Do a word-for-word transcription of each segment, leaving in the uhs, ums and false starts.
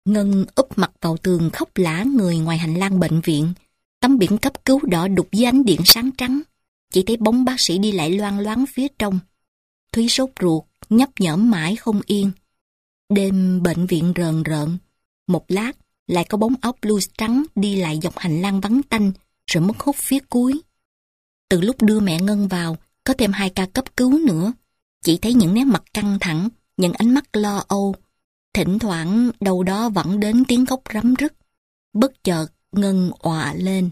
Ngân úp mặt vào tường khóc lả người ngoài hành lang bệnh viện. Tấm biển cấp cứu đỏ đục dưới ánh điện sáng trắng. Chỉ thấy bóng bác sĩ đi lại loang loáng phía trong. Thúy sốt ruột, nhấp nhổm mãi không yên. Đêm bệnh viện rờn rợn. Một lát, lại có bóng áo blue trắng đi lại dọc hành lang vắng tanh, rồi mất hút phía cuối. Từ lúc đưa mẹ Ngân vào, có thêm hai ca cấp cứu nữa. Chỉ thấy những nét mặt căng thẳng, những ánh mắt lo âu. Thỉnh thoảng đâu đó vẫn đến tiếng khóc rắm rứt. Bất chợt Ngân òa lên.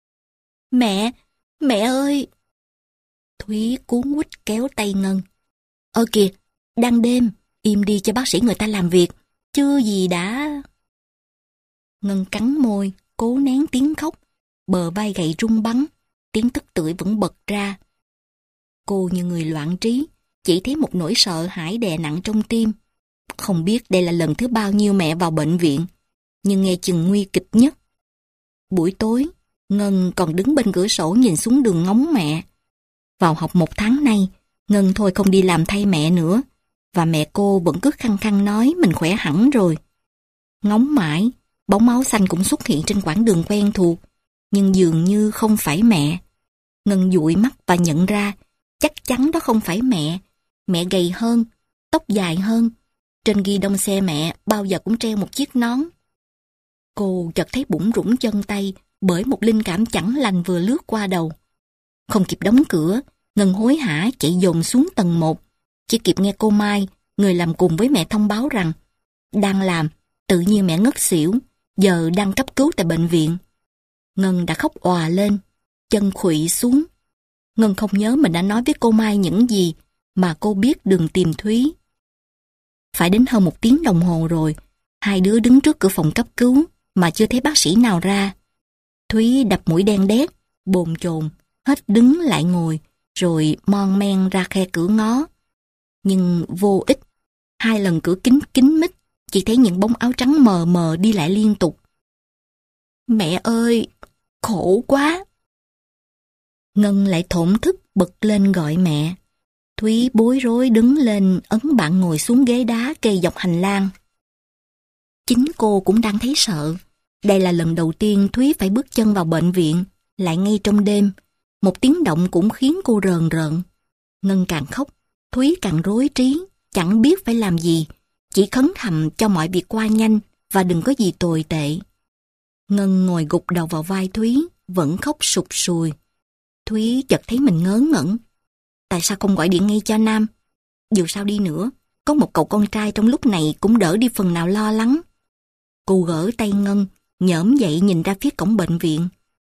Mẹ, mẹ ơi! Thúy cuống quýt kéo tay Ngân. Ơ kìa, đang đêm, im đi cho bác sĩ người ta làm việc. Chưa gì đã... Ngân cắn môi, cố nén tiếng khóc. Bờ vai gầy rung bắn, tiếng tức tưởi vẫn bật ra. Cô như người loạn trí, chỉ thấy một nỗi sợ hãi đè nặng trong tim. Không biết đây là lần thứ bao nhiêu mẹ vào bệnh viện, nhưng nghe chừng nguy kịch nhất. Buổi tối, Ngân còn đứng bên cửa sổ nhìn xuống đường ngóng mẹ. Vào học một tháng nay, Ngân thôi không đi làm thay mẹ nữa, và mẹ cô vẫn cứ khăng khăng nói mình khỏe hẳn rồi. Ngóng mãi, bóng áo xanh cũng xuất hiện trên quãng đường quen thuộc, nhưng dường như không phải mẹ. Ngân dụi mắt và nhận ra, chắc chắn đó không phải mẹ. Mẹ gầy hơn, tóc dài hơn. Trên ghi đông xe mẹ bao giờ cũng treo một chiếc nón. Cô chợt thấy bủn rủn chân tay bởi một linh cảm chẳng lành vừa lướt qua đầu. Không kịp đóng cửa, Ngân hối hả chạy dồn xuống tầng một. Chỉ kịp nghe cô Mai, người làm cùng với mẹ thông báo rằng đang làm, tự nhiên mẹ ngất xỉu, giờ đang cấp cứu tại bệnh viện. Ngân đã khóc òa lên, chân khuỵu xuống. Ngân không nhớ mình đã nói với cô Mai những gì, mà cô biết đường tìm Thúy. Phải đến hơn một tiếng đồng hồ rồi, hai đứa đứng trước cửa phòng cấp cứu mà chưa thấy bác sĩ nào ra. Thúy đập mũi đen đét, bồn chồn, hết đứng lại ngồi, rồi mon men ra khe cửa ngó. Nhưng vô ích, hai lần cửa kính kín mít, chỉ thấy những bóng áo trắng mờ mờ đi lại liên tục. Mẹ ơi, khổ quá! Ngân lại thổn thức bật lên gọi mẹ. Thúy bối rối đứng lên ấn bạn ngồi xuống ghế đá kê dọc hành lang. Chính cô cũng đang thấy sợ. Đây là lần đầu tiên Thúy phải bước chân vào bệnh viện, lại ngay trong đêm. Một tiếng động cũng khiến cô rờn rợn. Ngân càng khóc, Thúy càng rối trí, chẳng biết phải làm gì, chỉ khấn thầm cho mọi việc qua nhanh và đừng có gì tồi tệ. Ngân ngồi gục đầu vào vai Thúy, vẫn khóc sụt sùi. Thúy chợt thấy mình ngớ ngẩn. Tại sao không gọi điện ngay cho Nam? Dù sao đi nữa, có một cậu con trai trong lúc này cũng đỡ đi phần nào lo lắng. Cô gỡ tay Ngân, nhổm dậy nhìn ra phía cổng bệnh viện.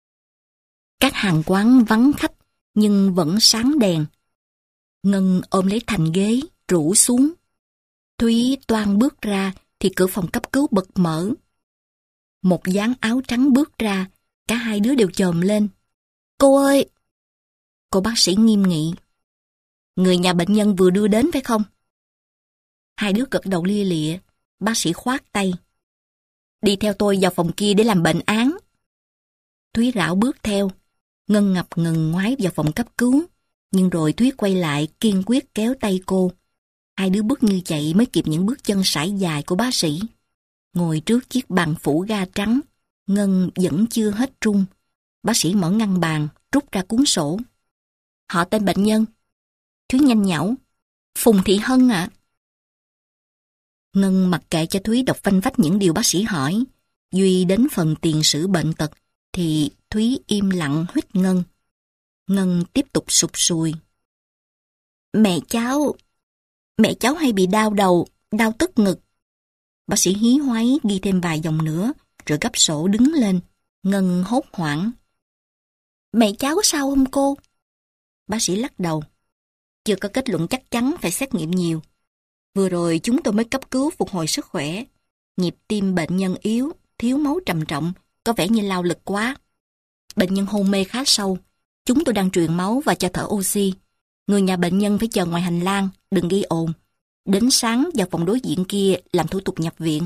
Các hàng quán vắng khách, nhưng vẫn sáng đèn. Ngân ôm lấy thành ghế, rũ xuống. Thúy toan bước ra, thì cửa phòng cấp cứu bật mở. Một dáng áo trắng bước ra, cả hai đứa đều chồm lên. Cô ơi! Cô bác sĩ nghiêm nghị. Người nhà bệnh nhân vừa đưa đến phải không? Hai đứa gật đầu lia lịa. Bác sĩ khoát tay. Đi theo tôi vào phòng kia để làm bệnh án. Thúy rảo bước theo. Ngân ngập ngừng ngoái vào phòng cấp cứu. Nhưng rồi Thúy quay lại kiên quyết kéo tay cô. Hai đứa bước như chạy mới kịp những bước chân sải dài của bác sĩ. Ngồi trước chiếc bàn phủ ga trắng, Ngân vẫn chưa hết run. Bác sĩ mở ngăn bàn, rút ra cuốn sổ. Họ tên bệnh nhân. Thúy nhanh nhảu. Phùng Thị Hân ạ. À? Ngân mặc kệ cho Thúy đọc vanh vách những điều bác sĩ hỏi. Duy đến phần tiền sử bệnh tật, thì Thúy im lặng huýt Ngân. Ngân tiếp tục sụt sùi. Mẹ cháu... Mẹ cháu hay bị đau đầu, đau tức ngực. Bác sĩ hí hoáy ghi thêm vài dòng nữa, rồi gấp sổ đứng lên. Ngân hốt hoảng. Mẹ cháu có sao không cô? Bác sĩ lắc đầu. Chưa có kết luận chắc chắn, phải xét nghiệm nhiều. Vừa rồi chúng tôi mới cấp cứu phục hồi sức khỏe. Nhịp tim bệnh nhân yếu, thiếu máu trầm trọng, có vẻ như lao lực quá. Bệnh nhân hôn mê khá sâu. Chúng tôi đang truyền máu và cho thở oxy. Người nhà bệnh nhân phải chờ ngoài hành lang, đừng gây ồn. Đến sáng vào phòng đối diện kia làm thủ tục nhập viện.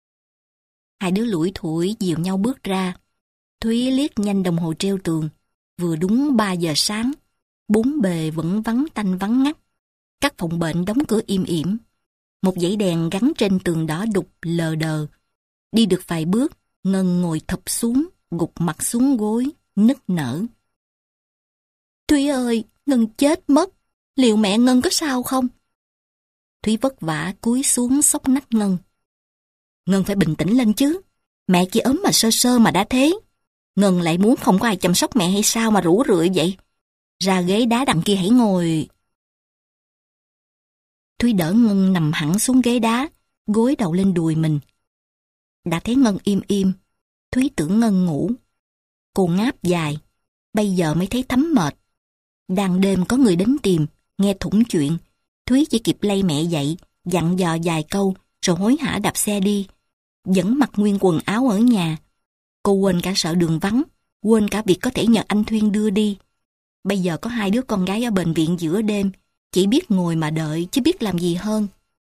Hai đứa lủi thủi dìu nhau bước ra. Thúy liếc nhanh đồng hồ treo tường. Vừa đúng ba giờ sáng. Bốn bề vẫn vắng tanh vắng ngắt. Các phòng bệnh đóng cửa im ỉm. Một dãy đèn gắn trên tường đỏ đục lờ đờ. Đi được vài bước, Ngân ngồi thụp xuống, gục mặt xuống gối, nức nở. Thúy ơi, Ngân chết mất. Liệu mẹ Ngân có sao không? Thúy vất vả cúi xuống xốc nách Ngân. Ngân phải bình tĩnh lên chứ. Mẹ chỉ ốm mà sơ sơ mà đã thế. Ngân lại muốn không có ai chăm sóc mẹ hay sao mà rủ rượi vậy? Ra ghế đá đằng kia hãy ngồi. Thúy đỡ Ngân nằm hẳn xuống ghế đá, gối đầu lên đùi mình. Đã thấy Ngân im im, Thúy tưởng Ngân ngủ. Cô ngáp dài, bây giờ mới thấy thấm mệt. Đang đêm có người đến tìm, nghe thủng chuyện. Thúy chỉ kịp lay mẹ dậy, dặn dò vài câu, rồi hối hả đạp xe đi. Vẫn mặc nguyên quần áo ở nhà. Cô quên cả sợ đường vắng, quên cả việc có thể nhờ anh Thuyên đưa đi. Bây giờ có hai đứa con gái ở bệnh viện giữa đêm, chỉ biết ngồi mà đợi chứ biết làm gì hơn.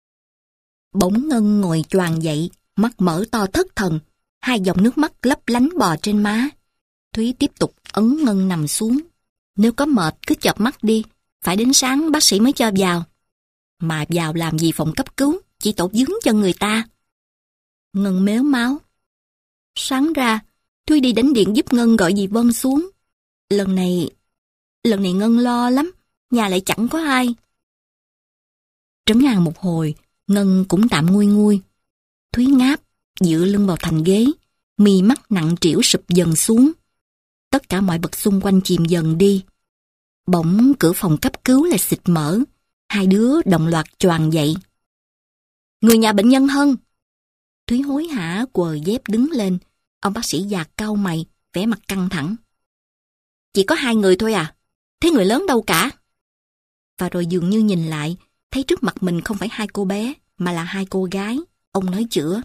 Bỗng Ngân ngồi choàng dậy, mắt mở to thất thần, hai dòng nước mắt lấp lánh bò trên má. Thúy tiếp tục ấn Ngân nằm xuống. Nếu có mệt cứ chợp mắt đi, phải đến sáng bác sĩ mới cho vào. Mà vào làm gì phòng cấp cứu, chỉ tổn dướng cho người ta. Ngân mếu máu. Sáng ra, Thúy đi đánh điện giúp Ngân gọi dì Vân xuống. Lần này, lần này Ngân lo lắm, nhà lại chẳng có ai. Trấn an một hồi, Ngân cũng tạm nguôi nguôi. Thúy ngáp, dựa lưng vào thành ghế, mi mắt nặng trĩu sụp dần xuống. Tất cả mọi vật xung quanh chìm dần đi. Bỗng cửa phòng cấp cứu lại xịt mở, hai đứa đồng loạt choàng dậy. Người nhà bệnh nhân Hân. Thúy hối hả quờ dép đứng lên, ông bác sĩ già cau mày, vẻ mặt căng thẳng. Chỉ có hai người thôi à? Thế người lớn đâu cả? Và rồi dường như nhìn lại, thấy trước mặt mình không phải hai cô bé, mà là hai cô gái. Ông nói chữa.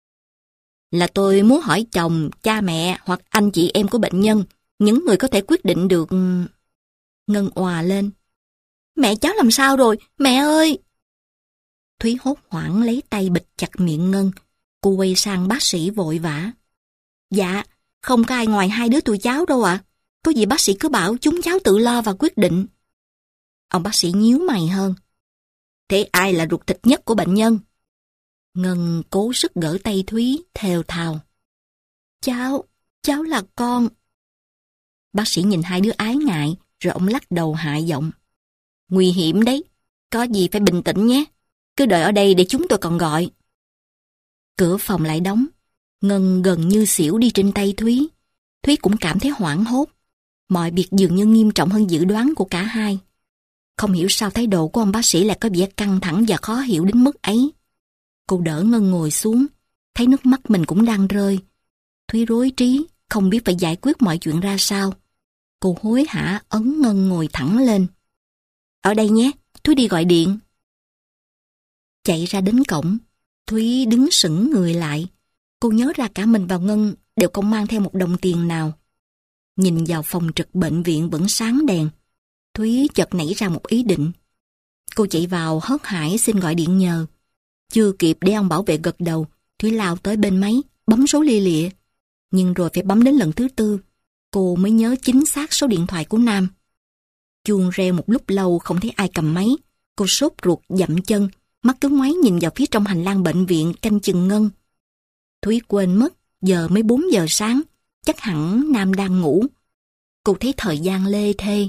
Là tôi muốn hỏi chồng, cha mẹ hoặc anh chị em của bệnh nhân, những người có thể quyết định được... Ngân òa lên. Mẹ cháu làm sao rồi? Mẹ ơi! Thúy hốt hoảng lấy tay bịt chặt miệng Ngân. Cô quay sang bác sĩ vội vã. Dạ, không có ai ngoài hai đứa tụi cháu đâu ạ. À. Có gì bác sĩ cứ bảo chúng cháu tự lo và quyết định. Ông bác sĩ nhíu mày hơn. Thế ai là ruột thịt nhất của bệnh nhân? Ngân cố sức gỡ tay Thúy, thều thào. Cháu, cháu là con. Bác sĩ nhìn hai đứa ái ngại, rồi ông lắc đầu hạ giọng. Nguy hiểm đấy, có gì phải bình tĩnh nhé. Cứ đợi ở đây để chúng tôi còn gọi. Cửa phòng lại đóng. Ngân gần như xỉu đi trên tay Thúy. Thúy cũng cảm thấy hoảng hốt. Mọi việc dường như nghiêm trọng hơn dự đoán của cả hai. Không hiểu sao thái độ của ông bác sĩ lại có vẻ căng thẳng và khó hiểu đến mức ấy. Cô đỡ Ngân ngồi xuống, thấy nước mắt mình cũng đang rơi. Thúy rối trí, không biết phải giải quyết mọi chuyện ra sao. Cô hối hả ấn Ngân ngồi thẳng lên. Ở đây nhé, Thúy đi gọi điện. Chạy ra đến cổng, Thúy đứng sững người lại. Cô nhớ ra cả mình và Ngân đều không mang theo một đồng tiền nào. Nhìn vào phòng trực bệnh viện vẫn sáng đèn, Thúy chợt nảy ra một ý định. Cô chạy vào hớt hải xin gọi điện nhờ. Chưa kịp để ông bảo vệ gật đầu, Thúy lao tới bên máy, bấm số lia lịa. Nhưng rồi phải bấm đến lần thứ tư, cô mới nhớ chính xác số điện thoại của Nam. Chuông reo một lúc lâu không thấy ai cầm máy. Cô sốt ruột dậm chân, mắt cứ ngoáy nhìn vào phía trong hành lang bệnh viện canh chừng Ngân. Thúy quên mất, giờ mới bốn giờ sáng, chắc hẳn Nam đang ngủ. Cô thấy thời gian lê thê.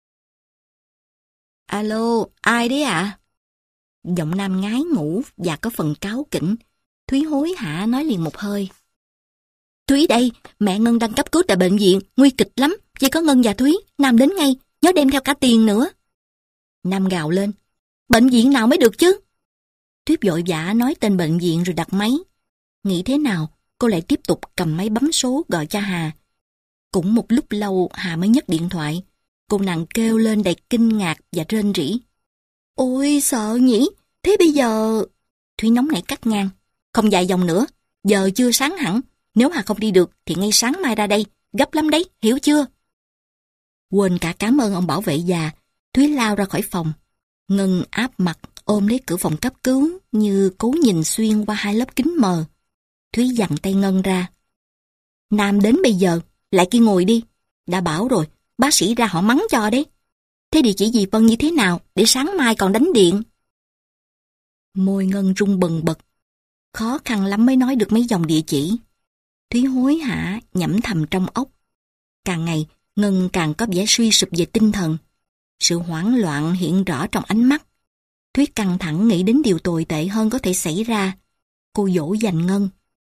Alo, ai đấy ạ? À? Giọng Nam ngái ngủ và có phần cáu kỉnh. Thúy hối hả nói liền một hơi. Thúy đây, mẹ Ngân đang cấp cứu tại bệnh viện, nguy kịch lắm. Chỉ có Ngân và Thúy, Nam đến ngay, nhớ đem theo cả tiền nữa. Nam gào lên. Bệnh viện nào mới được chứ? Thúy vội vã nói tên bệnh viện rồi đặt máy. Nghĩ thế nào, cô lại tiếp tục cầm máy bấm số gọi cho Hà. Cũng một lúc lâu Hà mới nhấc điện thoại. Cô nàng kêu lên đầy kinh ngạc và rên rỉ. Ôi sợ nhỉ, thế bây giờ... Thúy nóng nảy cắt ngang. Không dài dòng nữa, giờ chưa sáng hẳn. Nếu Hà không đi được thì ngay sáng mai ra đây, gấp lắm đấy, hiểu chưa? Quên cả cảm ơn ông bảo vệ già, Thúy lao ra khỏi phòng. Ngân áp mặt ôm lấy cửa phòng cấp cứu như cố nhìn xuyên qua hai lớp kính mờ. Thúy giằng tay Ngân ra. Nam đến bây giờ, lại kia ngồi đi. Đã bảo rồi, bác sĩ ra họ mắng cho đấy. Thế địa chỉ dì Vân như thế nào để sáng mai còn đánh điện? Môi Ngân rung bần bật. khó khăn lắm mới nói được mấy dòng địa chỉ. Thúy hối hả nhẩm thầm trong óc. Càng ngày, Ngân càng có vẻ suy sụp về tinh thần. Sự hoảng loạn hiện rõ trong ánh mắt. Thúy căng thẳng nghĩ đến điều tồi tệ hơn có thể xảy ra. Cô dỗ dành Ngân.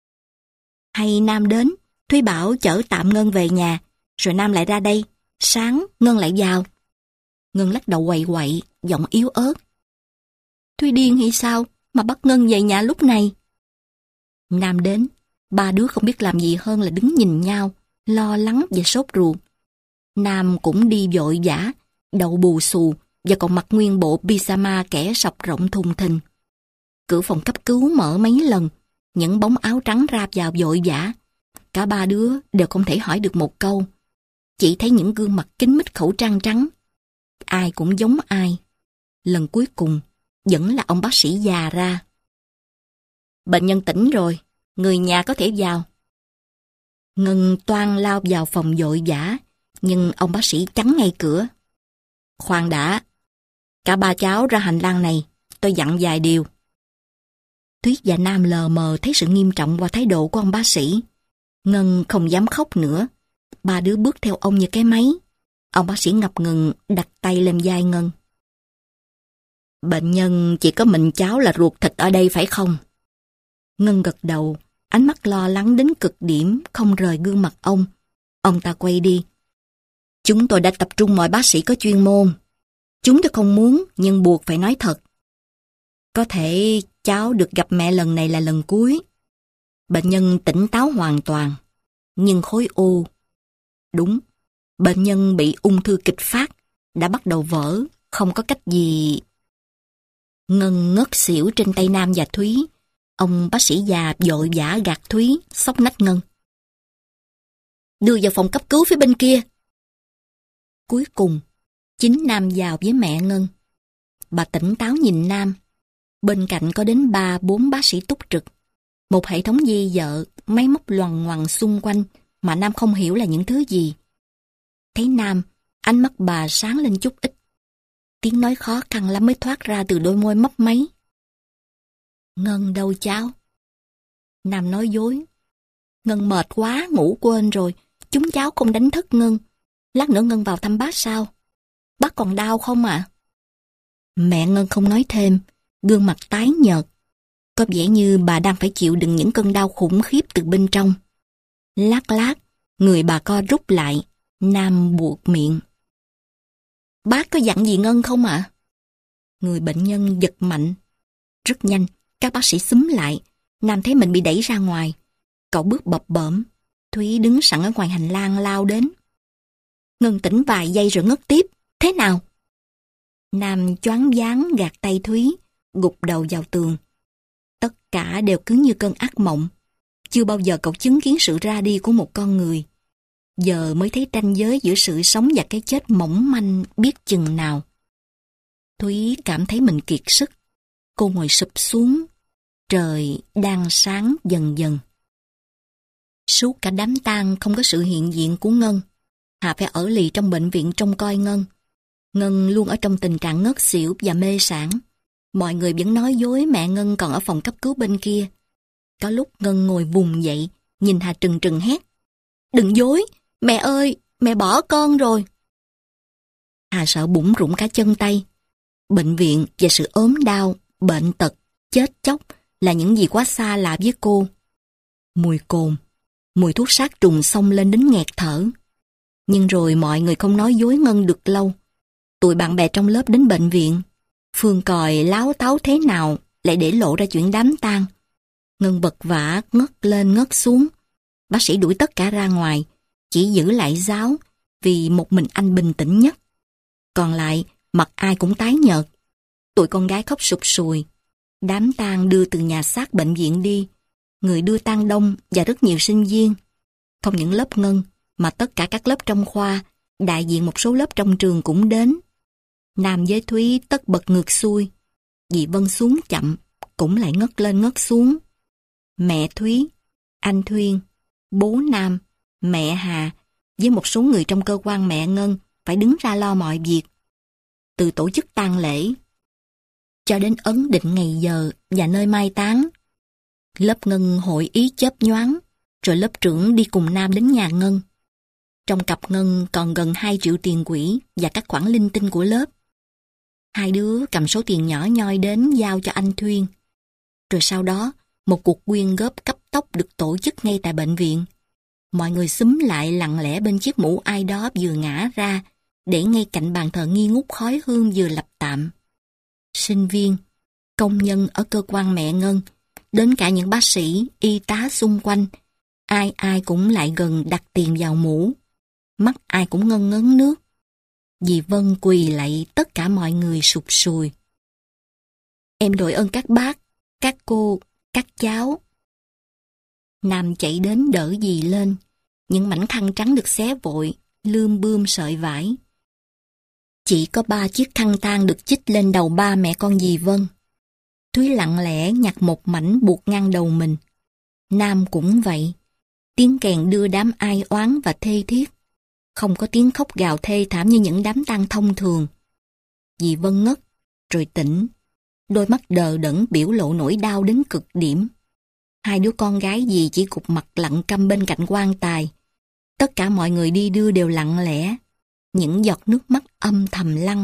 Hay Nam đến, Thúy bảo chở tạm Ngân về nhà, rồi Nam lại ra đây, sáng Ngân lại vào. Ngân lắc đầu quậy quậy, giọng yếu ớt. Thúy điên hay sao mà bắt Ngân về nhà lúc này? Nam đến, ba đứa không biết làm gì hơn là đứng nhìn nhau, lo lắng và sốt ruột. Nam cũng đi vội vã, đầu bù xù và còn mặc nguyên bộ pyjama kẻ sọc rộng thùng thình. Cửa phòng cấp cứu mở mấy lần, những bóng áo trắng ráp vào vội vã. Cả ba đứa đều không thể hỏi được một câu. Chỉ thấy những gương mặt kín mít khẩu trang trắng. Ai cũng giống ai. Lần cuối cùng, vẫn là ông bác sĩ già ra. Bệnh nhân tỉnh rồi, người nhà có thể vào. Ngân toan lao vào phòng vội vã, nhưng ông bác sĩ chắn ngay cửa. Khoan đã, cả ba cháu ra hành lang này, tôi dặn vài điều. Thúy và Nam lờ mờ thấy sự nghiêm trọng qua thái độ của ông bác sĩ. Ngân không dám khóc nữa. Ba đứa bước theo ông như cái máy. Ông bác sĩ ngập ngừng đặt tay lên vai Ngân. Bệnh nhân chỉ có mình cháu là ruột thịt ở đây phải không? Ngân gật đầu, ánh mắt lo lắng đến cực điểm, không rời gương mặt ông. Ông ta quay đi. Chúng tôi đã tập trung mọi bác sĩ có chuyên môn. Chúng tôi không muốn, nhưng buộc phải nói thật. Có thể cháu được gặp mẹ lần này là lần cuối. Bệnh nhân tỉnh táo hoàn toàn, nhưng khối u. Đúng, bệnh nhân bị ung thư kịch phát, đã bắt đầu vỡ, không có cách gì. Ngân ngất xỉu trên tay Nam và Thúy. Ông bác sĩ già vội vã gạt Thúy, xốc nách Ngân. Đưa vào phòng cấp cứu phía bên kia. Cuối cùng, chính Nam vào với mẹ Ngân. Bà tỉnh táo nhìn Nam. Bên cạnh có đến ba bốn bác sĩ túc trực. Một hệ thống di vợ, máy móc loằng ngoằng xung quanh mà Nam không hiểu là những thứ gì. Thấy Nam, ánh mắt bà sáng lên chút ít. Tiếng nói khó khăn lắm mới thoát ra từ đôi môi mấp máy. Ngân đâu cháu? Nam nói dối. Ngân mệt quá, ngủ quên rồi. Chúng cháu không đánh thức Ngân. Lát nữa Ngân vào thăm bác sao? Bác còn đau không ạ? À? Mẹ Ngân không nói thêm, gương mặt tái nhợt. Có vẻ như bà đang phải chịu đựng những cơn đau khủng khiếp từ bên trong. Lát lát, người bà co rút lại. Nam buột miệng. Bác có dặn gì Ngân không ạ? À? Người bệnh nhân giật mạnh. Rất nhanh, các bác sĩ xúm lại. Nam thấy mình bị đẩy ra ngoài. Cậu bước bập bợm. Thúy đứng sẵn ở ngoài hành lang lao đến. Ngân tỉnh vài giây rồi ngất tiếp. Thế nào? Nam choáng váng gạt tay Thúy, gục đầu vào tường. Tất cả đều cứ như cơn ác mộng. Chưa bao giờ cậu chứng kiến sự ra đi của một con người. Giờ mới thấy ranh giới giữa sự sống và cái chết mỏng manh biết chừng nào. Thúy cảm thấy mình kiệt sức. Cô ngồi sụp xuống. Trời đang sáng dần dần. Suốt cả đám tang không có sự hiện diện của Ngân. Hà phải ở lì trong bệnh viện trông coi Ngân. Ngân luôn ở trong tình trạng ngất xỉu và mê sảng. Mọi người vẫn nói dối mẹ Ngân còn ở phòng cấp cứu bên kia. Có lúc Ngân ngồi vùng dậy, nhìn Hà trừng trừng hét. Đừng dối, mẹ ơi, mẹ bỏ con rồi. Hà sợ bủn rủn cả chân tay. Bệnh viện và sự ốm đau, bệnh tật, chết chóc là những gì quá xa lạ với cô. Mùi cồn, mùi thuốc sát trùng xông lên đến nghẹt thở. Nhưng rồi mọi người không nói dối Ngân được lâu. Tụi bạn bè trong lớp đến bệnh viện. Phương còi láo táo thế nào lại để lộ ra chuyện đám tang. Ngân vật vã ngất lên ngất xuống. Bác sĩ đuổi tất cả ra ngoài, chỉ giữ lại Giáo vì một mình anh bình tĩnh nhất. Còn lại, mặt ai cũng tái nhợt. Tụi con gái khóc sụt sùi. Đám tang đưa từ nhà xác bệnh viện đi. Người đưa tang đông và rất nhiều sinh viên. Không những lớp Ngân, mà tất cả các lớp trong khoa, đại diện một số lớp trong trường cũng đến. Nam với Thúy tất bật ngược xuôi. Dì Vân xuống chậm, cũng lại ngất lên ngất xuống. Mẹ Thúy, anh Thuyên, bố Nam, mẹ Hà, với một số người trong cơ quan mẹ Ngân phải đứng ra lo mọi việc. Từ tổ chức tang lễ, cho đến ấn định ngày giờ và nơi mai táng. Lớp Ngân hội ý chớp nhoáng, rồi lớp trưởng đi cùng Nam đến nhà Ngân. Trong cặp Ngân còn gần hai triệu tiền quỹ và các khoản linh tinh của lớp. Hai đứa cầm số tiền nhỏ nhoi đến giao cho anh Thuyên. Rồi sau đó, một cuộc quyên góp cấp tốc được tổ chức ngay tại bệnh viện. Mọi người xúm lại lặng lẽ bên chiếc mũ ai đó vừa ngã ra, để ngay cạnh bàn thờ nghi ngút khói hương vừa lập tạm. Sinh viên, công nhân ở cơ quan mẹ Ngân, đến cả những bác sĩ, y tá xung quanh, ai ai cũng lại gần đặt tiền vào mũ. Mắt ai cũng ngân ngấn nước. Dì Vân quỳ lạy tất cả mọi người sụp sùi. Em đội ơn các bác, các cô, các cháu. Nam chạy đến đỡ dì lên. Những mảnh khăn trắng được xé vội, lươm bươm sợi vải. Chỉ có ba chiếc khăn tang được chích lên đầu ba mẹ con dì Vân. Thúy lặng lẽ nhặt một mảnh buộc ngang đầu mình. Nam cũng vậy. Tiếng kèn đưa đám ai oán và thê thiết. Không có tiếng khóc gào thê thảm như những đám tang thông thường. Dì Vân ngất, rồi tỉnh. Đôi mắt đờ đẫn biểu lộ nỗi đau đến cực điểm. Hai đứa con gái dì chỉ cụp mặt lặng câm bên cạnh quan tài. Tất cả mọi người đi đưa đều lặng lẽ. Những giọt nước mắt âm thầm lăn.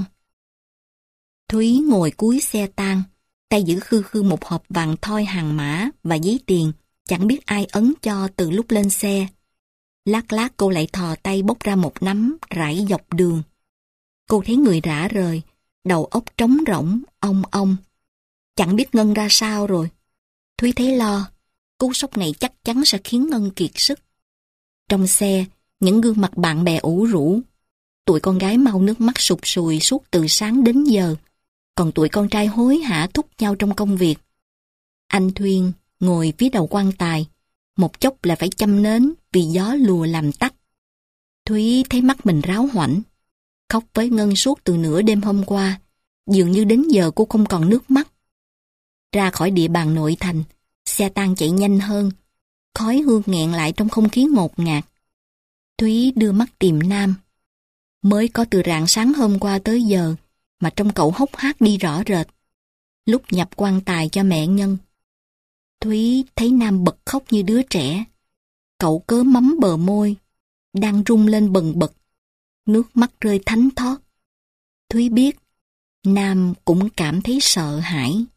Thúy ngồi cuối xe tang, tay giữ khư khư một hộp vàng thoi hàng mã và giấy tiền, chẳng biết ai ấn cho từ lúc lên xe. Lát lát cô lại thò tay bốc ra một nắm rải dọc đường. Cô thấy người rã rời, đầu óc trống rỗng, ong ong. Chẳng biết Ngân ra sao rồi. Thúy thấy lo, cú sốc này chắc chắn sẽ khiến Ngân kiệt sức. Trong xe, những gương mặt bạn bè ủ rũ. Tụi con gái mau nước mắt sụt sùi suốt từ sáng đến giờ, còn tụi con trai hối hả thúc nhau trong công việc. Anh Thuyên ngồi phía đầu quan tài, một chốc là phải châm nến vì gió lùa làm tắt. Thúy thấy mắt mình ráo hoảnh, khóc với Ngân suốt từ nửa đêm hôm qua, dường như đến giờ cô không còn nước mắt. Ra khỏi địa bàn nội thành, xe tang chạy nhanh hơn, khói hương nghẹn lại trong không khí ngột ngạt. Thúy đưa mắt tìm Nam. Mới có từ rạng sáng hôm qua tới giờ mà trông cậu hốc hác đi rõ rệt. Lúc nhập quan tài cho mẹ Nhân, Thúy thấy Nam bật khóc như đứa trẻ. Cậu cớ mắm bờ môi, đang rung lên bần bật, nước mắt rơi thánh thót. Thúy biết, Nam cũng cảm thấy sợ hãi.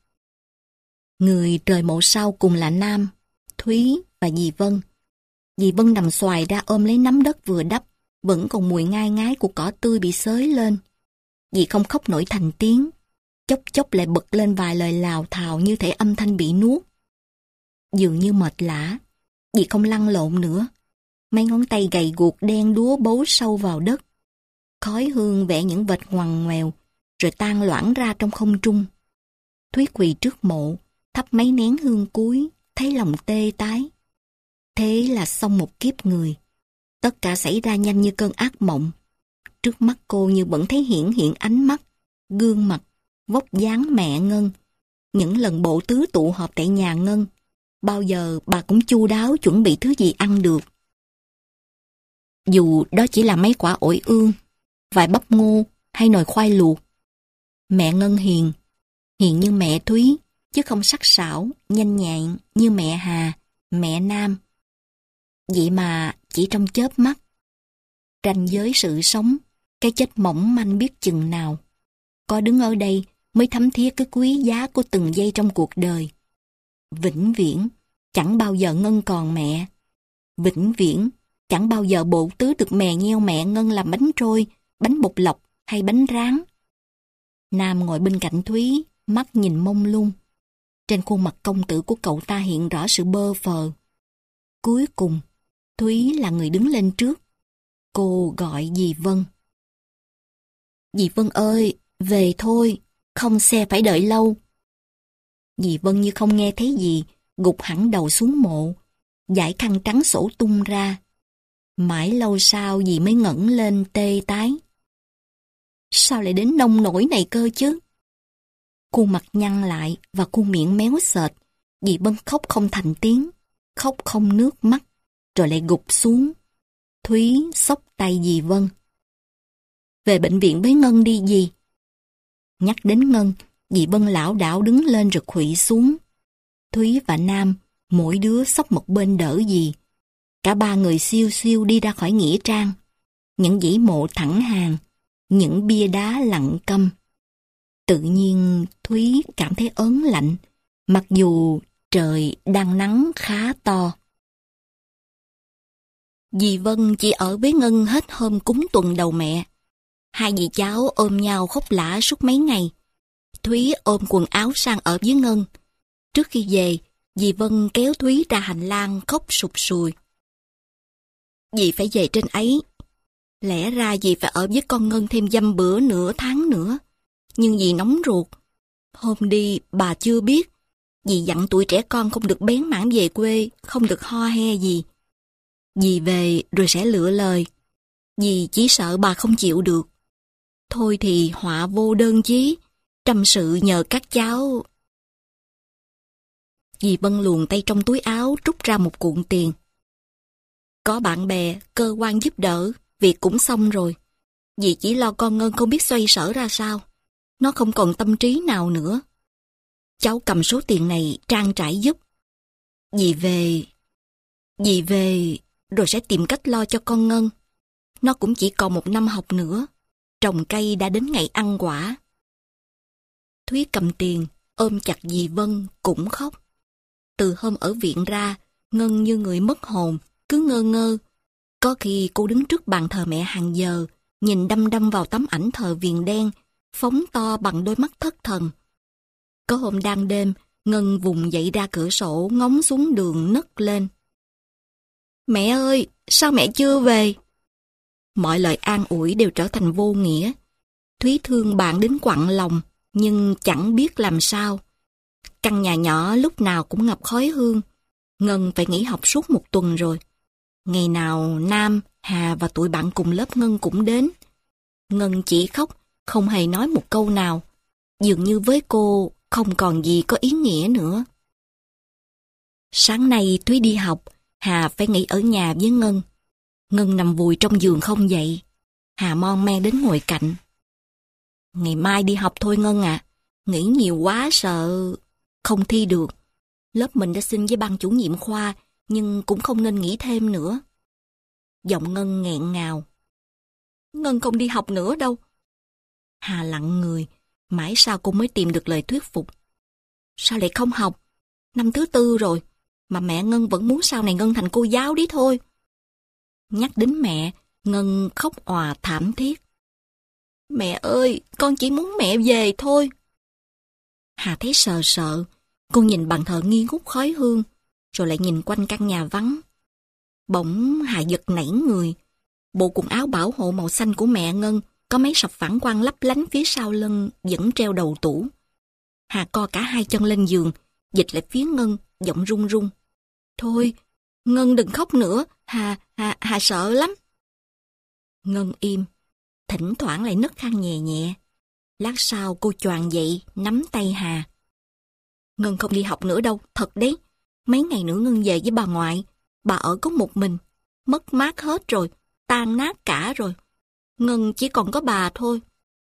Người trời mộ sau cùng là Nam, Thúy và dì Vân. Dì Vân nằm xoài ra ôm lấy nắm đất vừa đắp, vẫn còn mùi ngai ngái của cỏ tươi bị xới lên. Dì không khóc nổi thành tiếng, chốc chốc lại bật lên vài lời lào thào như thể âm thanh bị nuốt. Dường như mệt lả, dì không lăn lộn nữa. Mấy ngón tay gầy guộc đen đúa bấu sâu vào đất. Khói hương vẽ những vệt ngoằn ngoèo, rồi tan loãng ra trong không trung. Thúy quỳ trước mộ, thắp mấy nén hương cuối, thấy lòng tê tái. Thế là xong một kiếp người. Tất cả xảy ra nhanh như cơn ác mộng. Trước mắt cô như vẫn thấy hiển hiện ánh mắt, gương mặt, vóc dáng mẹ Ngân. Những lần bộ tứ tụ họp tại nhà Ngân, bao giờ bà cũng chu đáo chuẩn bị thứ gì ăn được. Dù đó chỉ là mấy quả ổi ương, vài bắp ngô hay nồi khoai luộc. Mẹ Ngân hiền, hiền như mẹ Thúy, chứ không sắc sảo, nhanh nhẹn như mẹ Hà, mẹ Nam. Vậy mà chỉ trong chớp mắt, ranh giới sự sống, cái chết mỏng manh biết chừng nào. Có đứng ở đây mới thấm thía cái quý giá của từng giây trong cuộc đời. Vĩnh viễn, chẳng bao giờ Ngân còn mẹ. Vĩnh viễn, chẳng bao giờ bộ tứ được mè nheo mẹ Ngân làm bánh trôi, bánh bột lọc hay bánh rán. Nam ngồi bên cạnh Thúy, mắt nhìn mông lung. Trên khuôn mặt công tử của cậu ta hiện rõ sự bơ phờ. Cuối cùng, Thúy là người đứng lên trước. Cô gọi dì Vân. Dì Vân ơi, về thôi, không xe phải đợi lâu. Dì Vân như không nghe thấy gì, gục hẳn đầu xuống mộ, dải khăn trắng xổ tung ra. Mãi lâu sau dì mới ngẩng lên tê tái. Sao lại đến nông nổi này cơ chứ? Khuôn mặt nhăn lại và khuôn miệng méo sệt. Dì Vân khóc không thành tiếng, khóc không nước mắt, rồi lại gục xuống. Thúy xốc tay dì Vân. Về bệnh viện với Ngân đi dì. Nhắc đến Ngân, dì Vân lảo đảo đứng lên rồi khuỵu xuống. Thúy và Nam Mỗi đứa xốc một bên đỡ dì. Cả ba người siêu siêu đi ra khỏi nghĩa trang. Những dãy mộ thẳng hàng, những bia đá lặng câm. Tự nhiên Thúy cảm thấy ớn lạnh, mặc dù trời đang nắng khá to. Dì Vân chỉ ở với Ngân hết hôm cúng tuần đầu mẹ. Hai dì cháu ôm nhau khóc lã suốt mấy ngày. Thúy ôm quần áo sang ở với Ngân. Trước khi về, dì Vân kéo Thúy ra hành lang khóc sụt sùi. Dì phải về trên ấy. Lẽ ra dì phải ở với con Ngân thêm dăm bữa nửa tháng nữa. Nhưng dì nóng ruột. Hôm đi bà chưa biết. Dì dặn tụi trẻ con không được bén mảng về quê, không được ho he gì. Dì về rồi sẽ lựa lời. Dì chỉ sợ bà không chịu được. Thôi thì họa vô đơn chí. Trăm sự nhờ các cháu. Dì Vân luồn tay trong túi áo trút ra một cuộn tiền. Có bạn bè, cơ quan giúp đỡ, việc cũng xong rồi. Dì chỉ lo con Ngân không biết xoay sở ra sao. Nó không còn tâm trí nào nữa. Cháu cầm số tiền này trang trải giúp. Dì về... Dì về... rồi sẽ tìm cách lo cho con Ngân. Nó cũng chỉ còn một năm học nữa. Trồng cây đã đến ngày ăn quả. Thúy cầm tiền, ôm chặt dì Vân, cũng khóc. Từ hôm ở viện ra, Ngân như người mất hồn, cứ ngơ ngơ. Có khi cô đứng trước bàn thờ mẹ hàng giờ, nhìn đăm đăm vào tấm ảnh thờ viền đen, phóng to bằng đôi mắt thất thần. Có hôm đang đêm, Ngân vùng dậy ra cửa sổ, ngóng xuống đường nấc lên. Mẹ ơi, sao mẹ chưa về? Mọi lời an ủi đều trở thành vô nghĩa. Thúy thương bạn đến quặn lòng, nhưng chẳng biết làm sao. Căn nhà nhỏ lúc nào cũng ngập khói hương. Ngân phải nghỉ học suốt một tuần rồi. Ngày nào Nam, Hà và tụi bạn cùng lớp Ngân cũng đến. Ngân chỉ khóc, không hề nói một câu nào. Dường như với cô không còn gì có ý nghĩa nữa. Sáng nay Thúy đi học, Hà phải nghỉ ở nhà với Ngân. Ngân nằm vùi trong giường không dậy. Hà mon men đến ngồi cạnh. Ngày mai đi học thôi Ngân ạ. À. Nghĩ nhiều quá sợ không thi được. Lớp mình đã xin với ban chủ nhiệm khoa, nhưng cũng không nên nghĩ thêm nữa. Giọng Ngân nghẹn ngào. Ngân không đi học nữa đâu. Hà lặng người, mãi sau cô mới tìm được lời thuyết phục. Sao lại không học? Năm thứ tư rồi, mà mẹ Ngân vẫn muốn sau này Ngân thành cô giáo đi thôi. Nhắc đến mẹ, Ngân khóc òa thảm thiết. Mẹ ơi, con chỉ muốn mẹ về thôi. Hà thấy sợ sợ, cô nhìn bàn thờ nghi ngút khói hương, rồi lại nhìn quanh căn nhà vắng. Bỗng Hà giật nảy người. Bộ quần áo bảo hộ màu xanh của mẹ Ngân có mấy sọc phản quang lấp lánh phía sau lưng vẫn treo đầu tủ. Hà co cả hai chân lên giường, dịch lại phía Ngân, giọng run run. Thôi, Ngân đừng khóc nữa, Hà, Hà, Hà sợ lắm. Ngân im, thỉnh thoảng lại nấc khan nhẹ nhẹ. Lát sau cô choàng dậy, nắm tay Hà. Ngân không đi học nữa đâu, thật đấy. Mấy ngày nữa Ngân về với bà ngoại. Bà ở có một mình. Mất mát hết rồi, tan nát cả rồi. Ngân chỉ còn có bà thôi.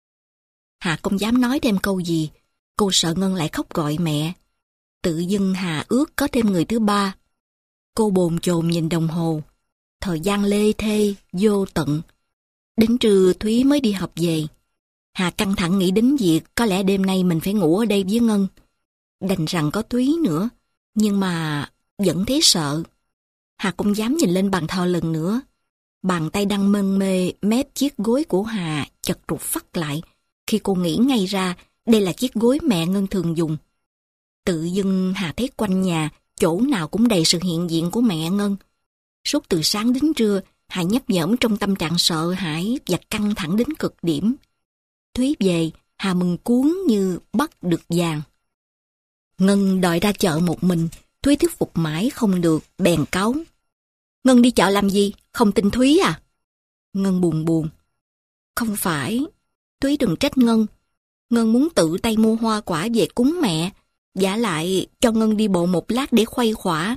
Hà không dám nói thêm câu gì. Cô sợ Ngân lại khóc gọi mẹ. Tự dưng Hà ước có thêm người thứ ba. Cô bồn chồn nhìn đồng hồ. Thời gian lê thê, vô tận. Đến trưa Thúy mới đi học về. Hà căng thẳng nghĩ đến việc có lẽ đêm nay mình phải ngủ ở đây với Ngân. Đành rằng có Thúy nữa, nhưng mà vẫn thấy sợ. Hà không dám nhìn lên bàn thờ lần nữa. Bàn tay đang mân mê mép chiếc gối của Hà chật rụt phắt lại khi cô nghĩ ngay ra đây là chiếc gối mẹ Ngân thường dùng. Tự dưng Hà thấy quanh nhà chỗ nào cũng đầy sự hiện diện của mẹ Ngân. Suốt từ sáng đến trưa, Hà nhấp nhổm trong tâm trạng sợ hãi và căng thẳng đến cực điểm. Thúy về, Hà mừng cuống như bắt được vàng. Ngân đòi ra chợ một mình, Thúy thuyết phục mãi không được, bèn cáu. Ngân đi chợ làm gì? Không tin Thúy à? Ngân buồn buồn. Không phải, Thúy đừng trách Ngân. Ngân muốn tự tay mua hoa quả về cúng mẹ, vả lại cho Ngân đi bộ một lát để khuây khỏa.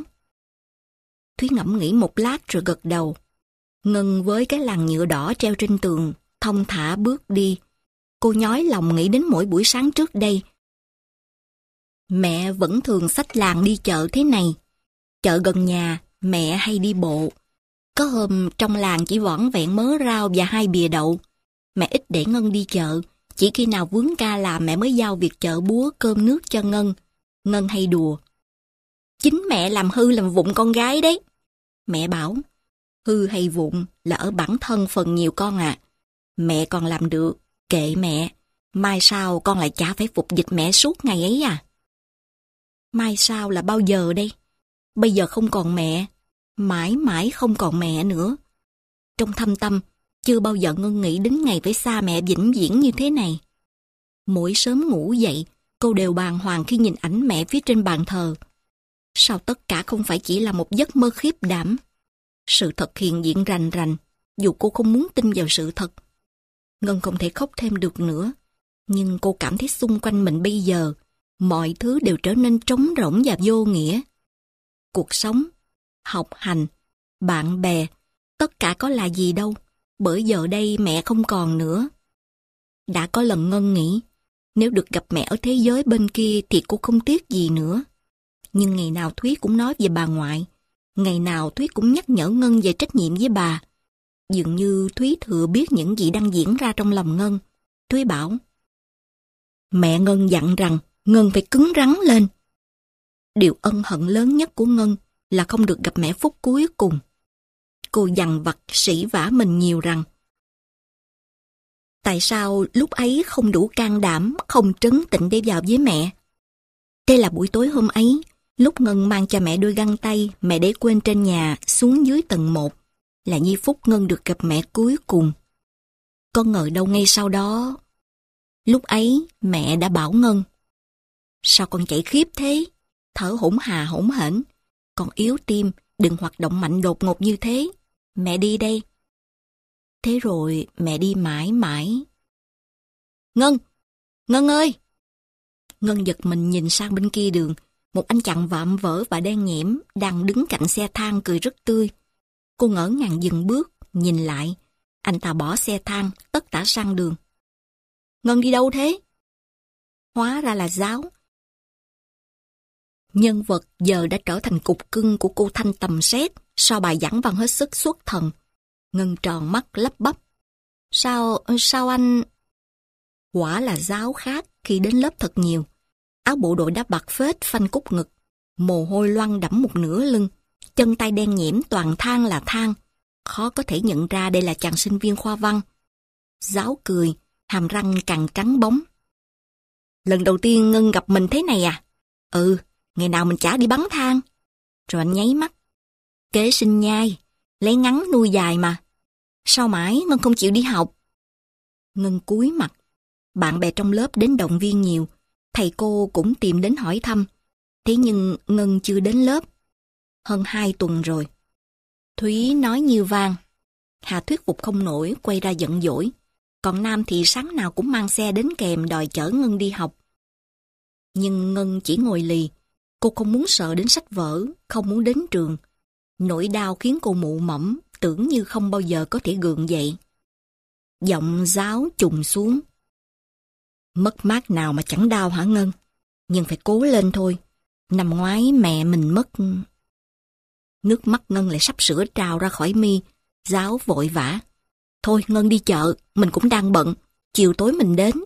Thúy ngẫm nghĩ một lát rồi gật đầu. Ngân với cái làn nhựa đỏ treo trên tường, thong thả bước đi. Cô nhói lòng nghĩ đến mỗi buổi sáng trước đây. Mẹ vẫn thường xách làng đi chợ thế này. chợ gần nhà, mẹ hay đi bộ. Có hôm trong làng chỉ vỏn vẹn mớ rau và hai bìa đậu. Mẹ ít để Ngân đi chợ, chỉ khi nào vướng ca làm mẹ mới giao việc chợ búa cơm nước cho Ngân. Ngân hay đùa: chính mẹ làm hư làm vụng con gái đấy. Mẹ bảo: hư hay vụng là ở bản thân phần nhiều con à. Mẹ còn làm được, kệ mẹ. Mai sau con lại chả phải phục dịch mẹ suốt ngày ấy à. Mai sau là bao giờ đây? Bây giờ không còn mẹ, mãi mãi không còn mẹ nữa. Trong thâm tâm, chưa bao giờ Ngân nghĩ đến ngày phải xa mẹ vĩnh viễn như thế này. Mỗi sớm ngủ dậy, cô đều bàng hoàng khi nhìn ảnh mẹ phía trên bàn thờ. Sao tất cả không phải chỉ là một giấc mơ khiếp đảm? Sự thật hiện diện rành rành, dù cô không muốn tin vào sự thật. Ngân không thể khóc thêm được nữa, nhưng cô cảm thấy xung quanh mình bây giờ, mọi thứ đều trở nên trống rỗng và vô nghĩa. Cuộc sống, học hành, bạn bè, tất cả có là gì đâu, bởi giờ đây mẹ không còn nữa. Đã có lần Ngân nghĩ, nếu được gặp mẹ ở thế giới bên kia thì cô không tiếc gì nữa. Nhưng ngày nào Thúy cũng nói về bà ngoại, ngày nào Thúy cũng nhắc nhở Ngân về trách nhiệm với bà. Dường như Thúy thừa biết những gì đang diễn ra trong lòng Ngân. Thúy bảo: mẹ Ngân dặn rằng Ngân phải cứng rắn lên. Điều ân hận lớn nhất của Ngân là không được gặp mẹ phút cuối cùng. Cô dằn vặt sỉ vả mình nhiều rằng tại sao lúc ấy không đủ can đảm, không trấn tĩnh để vào với mẹ. Đây là buổi tối hôm ấy, lúc Ngân mang cho mẹ đôi găng tay mẹ để quên trên nhà xuống dưới tầng một, là giây phút Ngân được gặp mẹ cuối cùng. Có ngờ đâu ngay sau đó, lúc ấy mẹ đã bảo Ngân: sao con chạy khiếp thế, thở hổn hà hổn hển, con yếu tim, đừng hoạt động mạnh đột ngột như thế, mẹ đi đây. Thế rồi mẹ đi mãi mãi. Ngân! Ngân ơi! Ngân giật mình nhìn sang bên kia đường, một anh chàng vạm vỡ và đen nhẽm đang đứng cạnh xe thang cười rất tươi. Cô ngỡ ngàng dừng bước, nhìn lại. Anh ta bỏ xe thang, tất tả sang đường. Ngân đi đâu thế? Hóa ra là Giáo. Nhân vật giờ đã trở thành cục cưng của cô Thanh tầm xét sau bài giảng văn hết sức xuất thần. Ngân tròn mắt lắp bắp. Sao, sao anh... Quả là Giáo khác khi đến lớp thật nhiều. Áo bộ đội đã bạc phết phanh cúc ngực, mồ hôi loang đẫm một nửa lưng, chân tay đen nhẽm toàn than là than. Khó có thể nhận ra đây là chàng sinh viên khoa văn. Giáo cười, hàm răng càng trắng bóng. Lần đầu tiên Ngân gặp mình thế này à? Ừ, ngày nào mình chả đi bắn than. Rồi anh nháy mắt. Kế sinh nhai, lấy ngắn nuôi dài mà. Sao mãi Ngân không chịu đi học? Ngân cúi mặt. Bạn bè trong lớp đến động viên nhiều. Thầy cô cũng tìm đến hỏi thăm. Thế nhưng Ngân chưa đến lớp. Hơn hai tuần rồi. Thúy nói như vang. Hà thuyết phục không nổi, quay ra giận dỗi. Còn Nam thì sáng nào cũng mang xe đến kèm đòi chở Ngân đi học. Nhưng Ngân chỉ ngồi lì. Cô không muốn sợ đến sách vở, không muốn đến trường. Nỗi đau khiến cô mụ mẫm, tưởng như không bao giờ có thể gượng dậy. Giọng Giáo trùng xuống. Mất mát nào mà chẳng đau hả Ngân? Nhưng phải cố lên thôi. Năm ngoái mẹ mình mất... Nước mắt Ngân lại sắp sửa trào ra khỏi mi. Giáo vội vã. Thôi Ngân đi chợ, mình cũng đang bận. Chiều tối mình đến.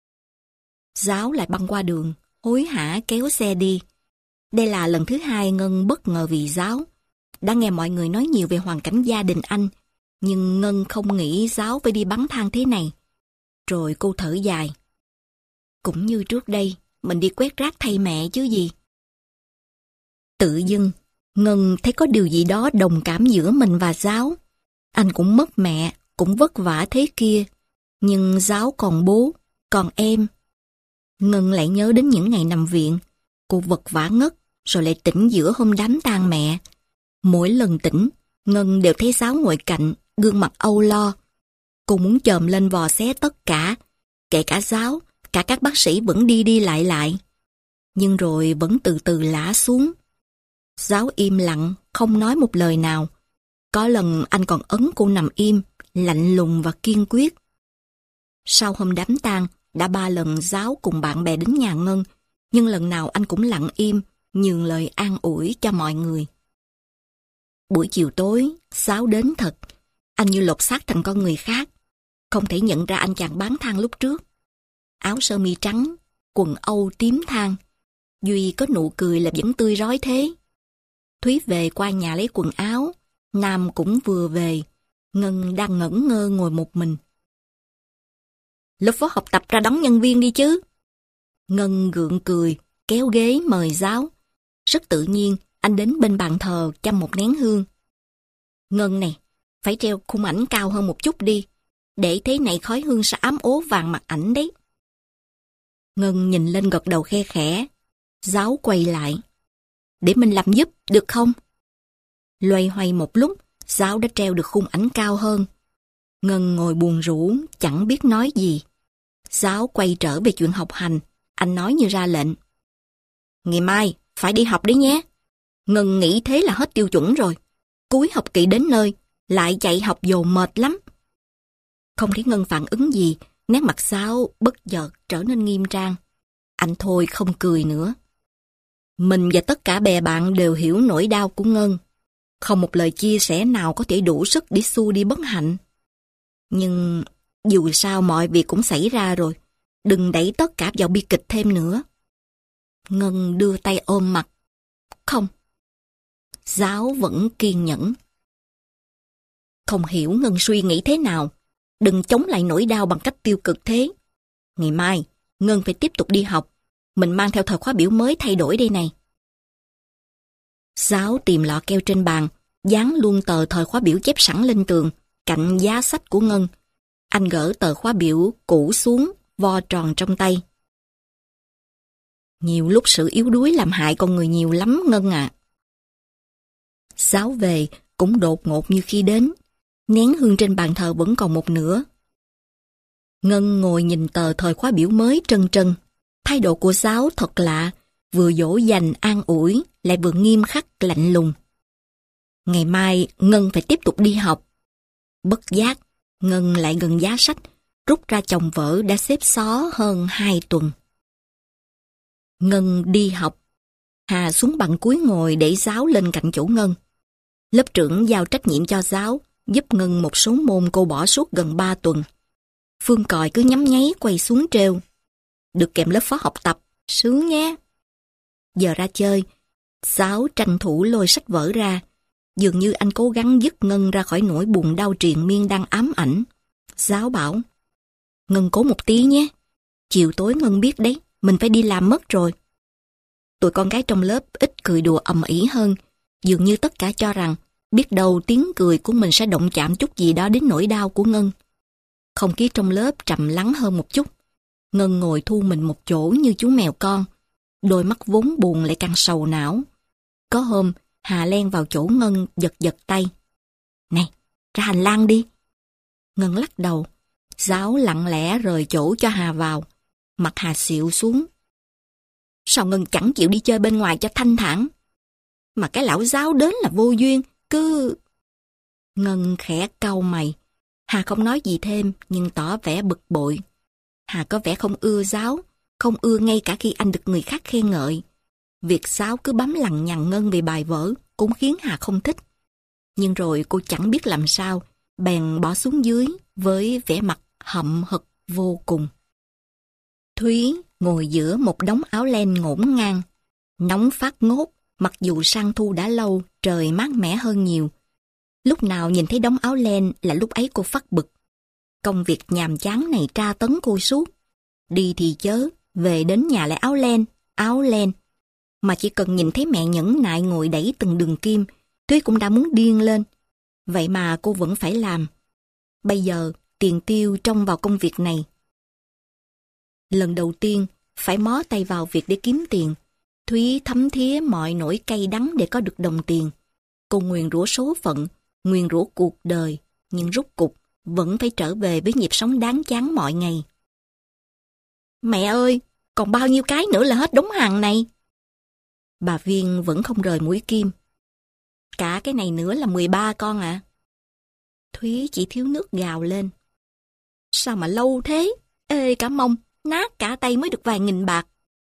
Giáo lại băng qua đường, hối hả kéo xe đi. Đây là lần thứ hai Ngân bất ngờ vì Giáo. Đã nghe mọi người nói nhiều về hoàn cảnh gia đình anh, nhưng Ngân không nghĩ Giáo phải đi bắn than thế này. Rồi cô thở dài. Cũng như trước đây, mình đi quét rác thay mẹ chứ gì. Tự dưng, Ngân thấy có điều gì đó đồng cảm giữa mình và Giáo. Anh cũng mất mẹ, cũng vất vả thế kia. Nhưng Giáo còn bố, còn em. Ngân lại nhớ đến những ngày nằm viện. Cô vật vã ngất, rồi lại tỉnh giữa hôm đám tang mẹ. Mỗi lần tỉnh, Ngân đều thấy Giáo ngồi cạnh, gương mặt âu lo. Cô muốn chồm lên vò xé tất cả, kể cả Giáo, cả các bác sĩ vẫn đi đi lại lại. Nhưng rồi vẫn từ từ lả xuống. Giáo im lặng, không nói một lời nào. Có lần anh còn ấn cô nằm im, lạnh lùng và kiên quyết. Sau hôm đám tang, đã ba lần Giáo cùng bạn bè đến nhà Ngân, nhưng lần nào anh cũng lặng im, nhường lời an ủi cho mọi người. Buổi chiều tối, Sáu đến thật. Anh như lột xác thành con người khác. Không thể nhận ra anh chàng bán than lúc trước. Áo sơ mi trắng, quần âu tím than. Duy có nụ cười là vẫn tươi rói thế. Thúy về qua nhà lấy quần áo. Nam cũng vừa về. Ngân đang ngẩn ngơ ngồi một mình. Lớp phó học tập ra đón nhân viên đi chứ. Ngân gượng cười, kéo ghế mời Giáo. Rất tự nhiên, anh đến bên bàn thờ chăm một nén hương. Ngân này, phải treo khung ảnh cao hơn một chút đi. Để thế này khói hương sẽ ám ố vàng mặt ảnh đấy. Ngân nhìn lên gật đầu khe khẽ. Giáo quay lại. Để mình làm giúp, được không? Loay hoay một lúc, Giáo đã treo được khung ảnh cao hơn. Ngân ngồi buồn rũ, chẳng biết nói gì. Giáo quay trở về chuyện học hành. Anh nói như ra lệnh. Ngày mai, phải đi học đấy nhé. Ngân nghĩ thế là hết tiêu chuẩn rồi. Cuối học kỳ đến nơi, lại chạy học dồn mệt lắm. Không thấy Ngân phản ứng gì, nét mặt Giáo bất chợt trở nên nghiêm trang. Anh thôi không cười nữa. Mình và tất cả bè bạn đều hiểu nỗi đau của Ngân. Không một lời chia sẻ nào có thể đủ sức để xua đi bất hạnh. Nhưng dù sao mọi việc cũng xảy ra rồi. Đừng đẩy tất cả vào bi kịch thêm nữa. Ngân đưa tay ôm mặt. Không. Giáo vẫn kiên nhẫn. Không hiểu Ngân suy nghĩ thế nào. Đừng chống lại nỗi đau bằng cách tiêu cực thế. Ngày mai, Ngân phải tiếp tục đi học. Mình mang theo thời khóa biểu mới thay đổi đây này. Giáo tìm lọ keo trên bàn, dán luôn tờ thời khóa biểu chép sẵn lên tường, cạnh giá sách của Ngân. Anh gỡ tờ khóa biểu cũ xuống, vo tròn trong tay. Nhiều lúc sự yếu đuối làm hại con người nhiều lắm Ngân ạ. À. Giáo về cũng đột ngột như khi đến. Nén hương trên bàn thờ vẫn còn một nửa. Ngân ngồi nhìn tờ thời khóa biểu mới trân trân. Thái độ của Giáo thật lạ, vừa dỗ dành an ủi, lại vừa nghiêm khắc lạnh lùng. Ngày mai Ngân phải tiếp tục đi học. Bất giác, Ngân lại gần giá sách, rút ra chồng vở đã xếp xó hơn hai tuần. Ngân đi học. Hà xuống bằng cuối ngồi để Giáo lên cạnh chỗ Ngân. Lớp trưởng giao trách nhiệm cho Giáo, giúp Ngân một số môn cô bỏ suốt gần ba tuần. Phương Còi cứ nhắm nháy quay xuống trêu. Được kèm lớp phó học tập, sướng nhé. Giờ ra chơi, Giáo tranh thủ lôi sách vở ra. Dường như anh cố gắng dứt Ngân ra khỏi nỗi buồn đau triền miên đang ám ảnh. Giáo bảo, Ngân cố một tí nhé. Chiều tối Ngân biết đấy, mình phải đi làm mất rồi. Tụi con gái trong lớp ít cười đùa ầm ĩ hơn. Dường như tất cả cho rằng, biết đâu tiếng cười của mình sẽ động chạm chút gì đó đến nỗi đau của Ngân. Không khí trong lớp trầm lắng hơn một chút. Ngân ngồi thu mình một chỗ như chú mèo con. Đôi mắt vốn buồn lại càng sầu não. Có hôm, Hà len vào chỗ Ngân giật giật tay. Này, ra hành lang đi. Ngân lắc đầu. Giáo lặng lẽ rời chỗ cho Hà vào. Mặt Hà xịu xuống. Sao Ngân chẳng chịu đi chơi bên ngoài cho thanh thản? Mà cái lão Giáo đến là vô duyên, cứ... Ngân khẽ cau mày. Hà không nói gì thêm, nhưng tỏ vẻ bực bội. Hà có vẻ không ưa Giáo, không ưa ngay cả khi anh được người khác khen ngợi. Việc Giáo cứ bám lằng nhằng Ngân về bài vở cũng khiến Hà không thích. Nhưng rồi cô chẳng biết làm sao, bèn bỏ xuống dưới với vẻ mặt hậm hực vô cùng. Thúy ngồi giữa một đống áo len ngổn ngang. Nóng phát ngốt, mặc dù sang thu đã lâu, trời mát mẻ hơn nhiều. Lúc nào nhìn thấy đống áo len là lúc ấy cô phát bực. Công việc nhàm chán này tra tấn cô suốt. Đi thì chớ, về đến nhà lại áo len, áo len. Mà chỉ cần nhìn thấy mẹ nhẫn nại ngồi đẩy từng đường kim, Thúy cũng đã muốn điên lên. Vậy mà cô vẫn phải làm. Bây giờ, tiền tiêu trông vào công việc này. Lần đầu tiên, phải mó tay vào việc để kiếm tiền. Thúy thấm thía mọi nỗi cay đắng để có được đồng tiền. Cô nguyền rủa số phận, nguyền rủa cuộc đời, nhưng rốt cục vẫn phải trở về với nhịp sống đáng chán mọi ngày. Mẹ ơi, còn bao nhiêu cái nữa là hết đống hàng này? Bà Viên vẫn không rời mũi kim. Cả cái này nữa là mười ba con ạ. À? Thúy chỉ thiếu nước gào lên. Sao mà lâu thế? Ê cả mông, nát cả tay mới được vài nghìn bạc.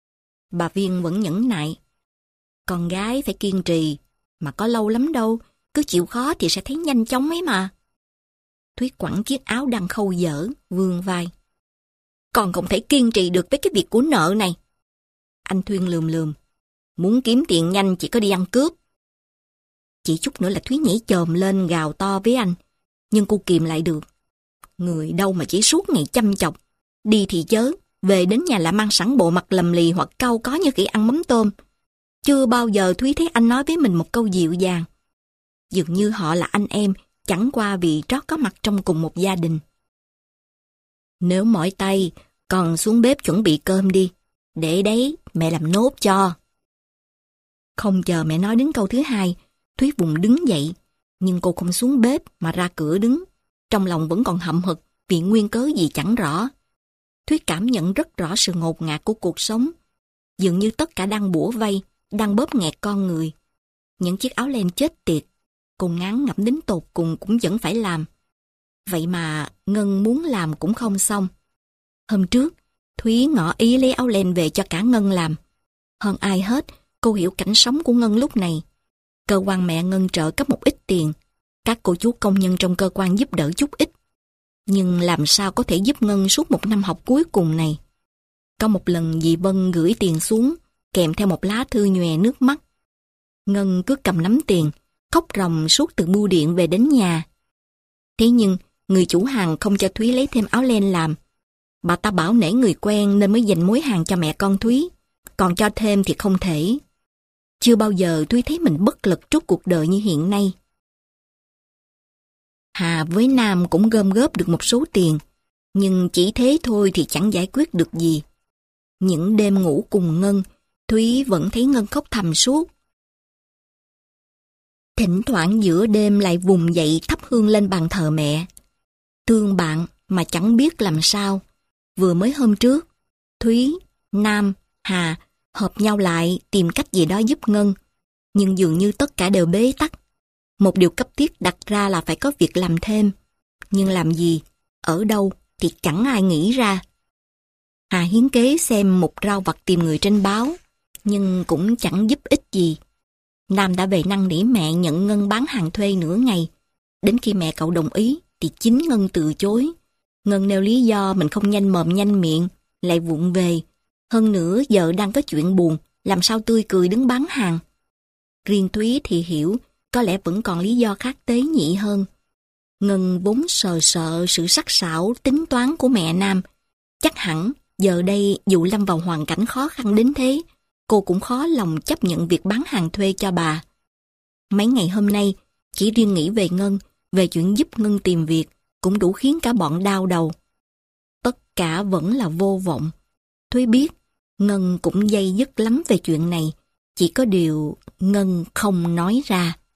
Bà Viên vẫn nhẫn nại. Con gái phải kiên trì, mà có lâu lắm đâu, cứ chịu khó thì sẽ thấy nhanh chóng ấy mà. Thúy quẳng chiếc áo đang khâu dở, vươn vai. Con không thể kiên trì được với cái việc của nợ này. Anh Thuyên lườm lườm. Muốn kiếm tiền nhanh chỉ có đi ăn cướp. Chỉ chút nữa là Thúy nhảy chồm lên gào to với anh. Nhưng cô kìm lại được. Người đâu mà chỉ suốt ngày chăm chọc. Đi thì chớ, về đến nhà là mang sẵn bộ mặt lầm lì hoặc cau có như kỹ ăn mắm tôm. Chưa bao giờ Thúy thấy anh nói với mình một câu dịu dàng. Dường như họ là anh em, chẳng qua vì trót có mặt trong cùng một gia đình. Nếu mỏi tay, còn xuống bếp chuẩn bị cơm đi. Để đấy, mẹ làm nốt cho. Không chờ mẹ nói đến câu thứ hai, Thúy vùng đứng dậy. Nhưng cô không xuống bếp mà ra cửa đứng. Trong lòng vẫn còn hậm hực vì nguyên cớ gì chẳng rõ. Thúy cảm nhận rất rõ sự ngột ngạt của cuộc sống. Dường như tất cả đang bủa vây, đang bóp nghẹt con người. Những chiếc áo len chết tiệt, cô ngán ngẩm đến tột cùng cũng vẫn phải làm. Vậy mà Ngân muốn làm cũng không xong. Hôm trước, Thúy ngỏ ý lấy áo len về cho cả Ngân làm. Hơn ai hết, cô hiểu cảnh sống của Ngân lúc này. Cơ quan mẹ Ngân trợ cấp một ít tiền. Các cô chú công nhân trong cơ quan giúp đỡ chút ít. Nhưng làm sao có thể giúp Ngân suốt một năm học cuối cùng này? Có một lần dì Vân gửi tiền xuống, kèm theo một lá thư nhòe nước mắt. Ngân cứ cầm nắm tiền, khóc ròng suốt từ bưu điện về đến nhà. Thế nhưng, người chủ hàng không cho Thúy lấy thêm áo len làm. Bà ta bảo nể người quen nên mới dành mối hàng cho mẹ con Thúy, còn cho thêm thì không thể. Chưa bao giờ Thúy thấy mình bất lực trước cuộc đời như hiện nay. Hà với Nam cũng gom góp được một số tiền, nhưng chỉ thế thôi thì chẳng giải quyết được gì. Những đêm ngủ cùng Ngân, Thúy vẫn thấy Ngân khóc thầm suốt. Thỉnh thoảng giữa đêm lại vùng dậy thắp hương lên bàn thờ mẹ. Thương bạn mà chẳng biết làm sao. Vừa mới hôm trước, Thúy, Nam, Hà hợp nhau lại tìm cách gì đó giúp Ngân. Nhưng dường như tất cả đều bế tắc. Một điều cấp thiết đặt ra là phải có việc làm thêm. Nhưng làm gì, ở đâu thì chẳng ai nghĩ ra. Hà hiến kế xem một rau vặt tìm người trên báo, nhưng cũng chẳng giúp ích gì. Nam đã về năn nỉ mẹ nhận Ngân bán hàng thuê nửa ngày. Đến khi mẹ cậu đồng ý thì chính Ngân từ chối. Ngân nêu lý do mình không nhanh mồm nhanh miệng, lại vụng về. Hơn nữa giờ đang có chuyện buồn, làm sao tươi cười đứng bán hàng. Riêng Thúy thì hiểu, có lẽ vẫn còn lý do khác tế nhị hơn. Ngân vốn sờ sợ sự sắc sảo tính toán của mẹ Nam. Chắc hẳn giờ đây dù lâm vào hoàn cảnh khó khăn đến thế, cô cũng khó lòng chấp nhận việc bán hàng thuê cho bà. Mấy ngày hôm nay, chỉ riêng nghĩ về Ngân, về chuyện giúp Ngân tìm việc, cũng đủ khiến cả bọn đau đầu. Tất cả vẫn là vô vọng. Thúy biết, Ngân cũng day dứt lắm về chuyện này, chỉ có điều Ngân không nói ra.